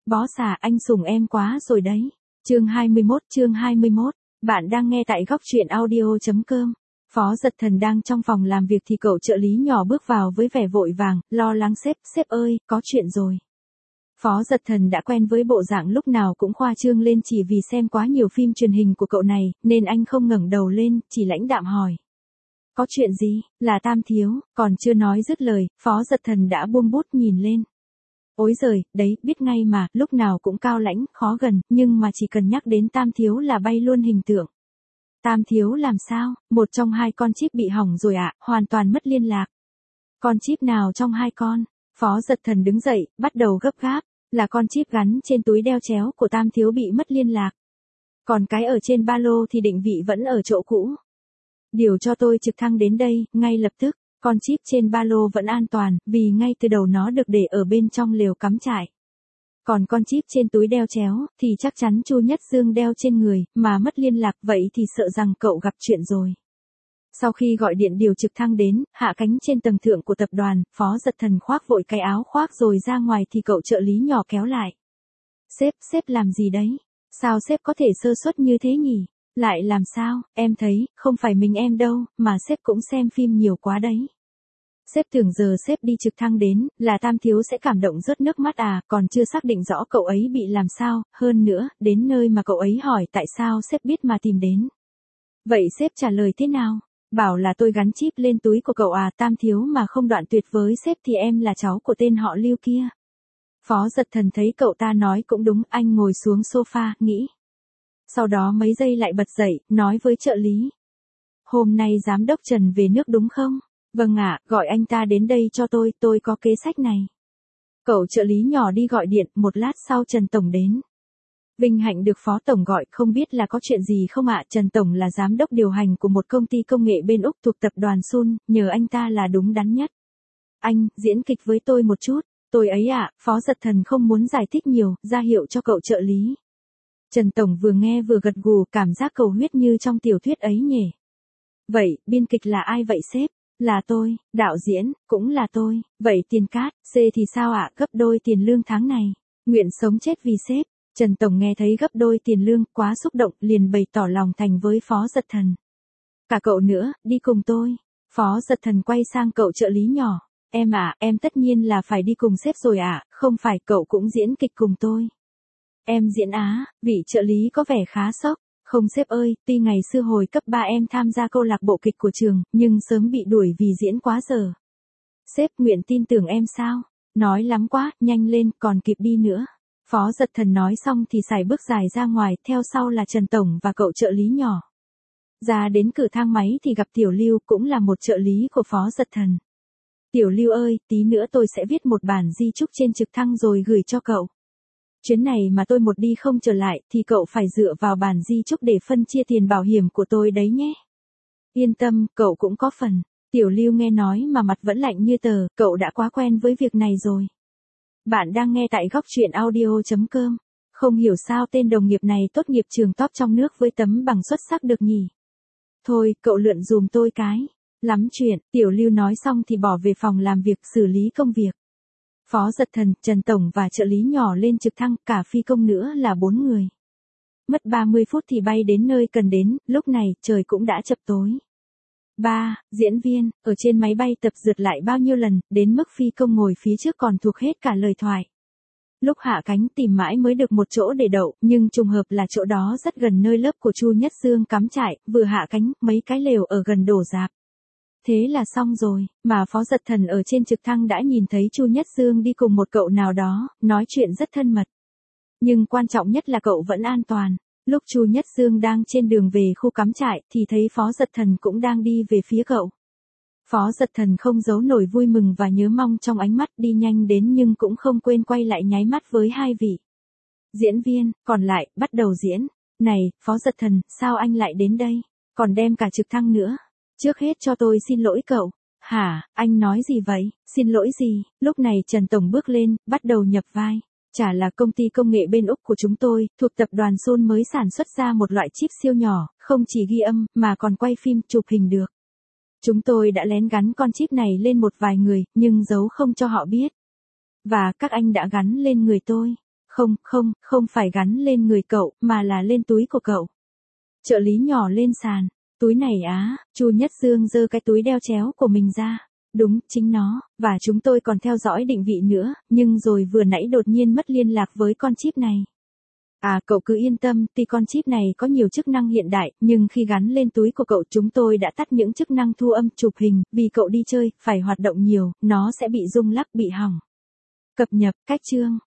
Boss à, anh sủng em quá rồi đấy. Chương 21, bạn đang nghe tại góc truyện audio.com. Phó Dật Thần đang trong phòng làm việc thì cậu trợ lý nhỏ bước vào với vẻ vội vàng, lo lắng sếp ơi, có chuyện rồi. Phó Dật Thần đã quen với bộ dạng lúc nào cũng khoa trương lên chỉ vì xem quá nhiều phim truyền hình của cậu này, nên anh không ngẩng đầu lên, chỉ lãnh đạm hỏi. Có chuyện gì, là Tam Thiếu, còn chưa nói dứt lời, Phó Dật Thần đã buông bút nhìn lên. Ối giời, đấy, biết ngay mà, lúc nào cũng cao lãnh, khó gần, nhưng mà chỉ cần nhắc đến Tam Thiếu là bay luôn hình tượng. Tam Thiếu làm sao, một trong hai con chip bị hỏng rồi ạ, hoàn toàn mất liên lạc. Con chip nào trong hai con? Phó Dật Thần đứng dậy, bắt đầu gấp gáp, là con chip gắn trên túi đeo chéo của Tam Thiếu bị mất liên lạc. Còn cái ở trên ba lô thì định vị vẫn ở chỗ cũ. Điều cho tôi trực thăng đến đây, ngay lập tức. Con chip trên ba lô vẫn an toàn, vì ngay từ đầu nó được để ở bên trong lều cắm trại. Còn con chip trên túi đeo chéo, thì chắc chắn Chu Nhất Dương đeo trên người, mà mất liên lạc vậy thì sợ rằng cậu gặp chuyện rồi. Sau khi gọi điện điều trực thăng đến, hạ cánh trên tầng thượng của tập đoàn, Phó Dật Thần khoác vội cái áo khoác rồi ra ngoài thì cậu trợ lý nhỏ kéo lại. Sếp làm gì đấy? Sao sếp có thể sơ suất như thế nhỉ? Lại làm sao, em thấy, không phải mình em đâu, mà sếp cũng xem phim nhiều quá đấy. Sếp tưởng giờ sếp đi trực thăng đến, là Tam Thiếu sẽ cảm động rớt nước mắt à, còn chưa xác định rõ cậu ấy bị làm sao, hơn nữa, đến nơi mà cậu ấy hỏi tại sao sếp biết mà tìm đến. Vậy sếp trả lời thế nào? Bảo là tôi gắn chip lên túi của cậu à, Tam Thiếu mà không đoạn tuyệt với sếp thì em là cháu của tên họ Lưu kia. Phó Dật Thần thấy cậu ta nói cũng đúng, anh ngồi xuống sofa, nghĩ. Sau đó mấy giây lại bật dậy, nói với trợ lý. Hôm nay giám đốc Trần về nước đúng không? Vâng ạ, gọi anh ta đến đây cho tôi có kế sách này. Cậu trợ lý nhỏ đi gọi điện, một lát sau Trần Tổng đến. Vinh hạnh được Phó Tổng gọi, không biết là có chuyện gì không ạ? Trần Tổng là giám đốc điều hành của một công ty công nghệ bên Úc thuộc tập đoàn Sun, nhờ anh ta là đúng đắn nhất. Anh, diễn kịch với tôi một chút. Tôi ấy ạ, Phó Dật Thần không muốn giải thích nhiều, ra hiệu cho cậu trợ lý. Trần Tổng vừa nghe vừa gật gù, cảm giác cầu huyết như trong tiểu thuyết ấy nhỉ. Vậy, biên kịch là ai vậy sếp? Là tôi, đạo diễn, cũng là tôi. Vậy tiền cát, C thì sao ạ? Gấp đôi tiền lương tháng này. Nguyện sống chết vì sếp. Trần Tổng nghe thấy gấp đôi tiền lương, quá xúc động, liền bày tỏ lòng thành với Phó Dật Thần. Cả cậu nữa, đi cùng tôi. Phó Dật Thần quay sang cậu trợ lý nhỏ. Em ạ, em tất nhiên là phải đi cùng sếp rồi ạ, không phải cậu cũng diễn kịch cùng tôi. Em diễn á, vị trợ lý có vẻ khá sốc. Không sếp ơi, tuy ngày xưa hồi cấp 3 em tham gia câu lạc bộ kịch của trường, nhưng sớm bị đuổi vì diễn quá giờ. Sếp nguyện tin tưởng em sao? Nói lắm quá, nhanh lên, còn kịp đi nữa. Phó Dật Thần nói xong thì sải bước dài ra ngoài, theo sau là Trần Tổng và cậu trợ lý nhỏ. Ra đến cửa thang máy thì gặp Tiểu Lưu, cũng là một trợ lý của Phó Dật Thần. Tiểu Lưu ơi, tí nữa tôi sẽ viết một bản di chúc trên trực thăng rồi gửi cho cậu. Chuyến này mà tôi một đi không trở lại thì cậu phải dựa vào bản di chúc để phân chia tiền bảo hiểm của tôi đấy nhé. Yên tâm, cậu cũng có phần. Tiểu Lưu nghe nói mà mặt vẫn lạnh như tờ, cậu đã quá quen với việc này rồi. Bạn đang nghe tại góc truyện audio.com. Không hiểu sao tên đồng nghiệp này tốt nghiệp trường top trong nước với tấm bằng xuất sắc được nhỉ. Thôi, cậu lượn dùm tôi cái. Lắm chuyện, Tiểu Lưu nói xong thì bỏ về phòng làm việc xử lý công việc. Phó Dật Thần, Trần Tổng và trợ lý nhỏ lên trực thăng, cả phi công nữa là 4 người. Mất 30 phút thì bay đến nơi cần đến, lúc này trời cũng đã chập tối. 3. Diễn viên, ở trên máy bay tập dượt lại bao nhiêu lần, đến mức phi công ngồi phía trước còn thuộc hết cả lời thoại. Lúc hạ cánh tìm mãi mới được một chỗ để đậu, nhưng trùng hợp là chỗ đó rất gần nơi lớp của Chu Nhất Dương cắm trại, vừa hạ cánh, mấy cái lều ở gần đổ rạp. Thế là xong rồi, mà Phó Dật Thần ở trên trực thăng đã nhìn thấy Chu Nhất Dương đi cùng một cậu nào đó, nói chuyện rất thân mật. Nhưng quan trọng nhất là cậu vẫn an toàn. Lúc Chu Nhất Dương đang trên đường về khu cắm trại thì thấy Phó Dật Thần cũng đang đi về phía cậu. Phó Dật Thần không giấu nổi vui mừng và nhớ mong trong ánh mắt, đi nhanh đến nhưng cũng không quên quay lại nháy mắt với hai vị diễn viên còn lại, bắt đầu diễn. Này, Phó Dật Thần, sao anh lại đến đây? Còn đem cả trực thăng nữa. Trước hết cho tôi xin lỗi cậu. Hả, anh nói gì vậy? Xin lỗi gì? Lúc này Trần Tổng bước lên, bắt đầu nhập vai. Chả là công ty công nghệ bên Úc của chúng tôi, thuộc tập đoàn Sun mới sản xuất ra một loại chip siêu nhỏ, không chỉ ghi âm, mà còn quay phim, chụp hình được. Chúng tôi đã lén gắn con chip này lên một vài người, nhưng giấu không cho họ biết. Và các anh đã gắn lên người tôi. Không phải gắn lên người cậu, mà là lên túi của cậu. Trợ lý nhỏ lên sàn. Túi này á, Chu Nhất Dương giơ cái túi đeo chéo của mình ra. Đúng, chính nó, và chúng tôi còn theo dõi định vị nữa, nhưng rồi vừa nãy đột nhiên mất liên lạc với con chip này. À, cậu cứ yên tâm, tuy con chip này có nhiều chức năng hiện đại, nhưng khi gắn lên túi của cậu chúng tôi đã tắt những chức năng thu âm, chụp hình, vì cậu đi chơi, phải hoạt động nhiều, nó sẽ bị rung lắc, bị hỏng. Cập nhật, cách chương.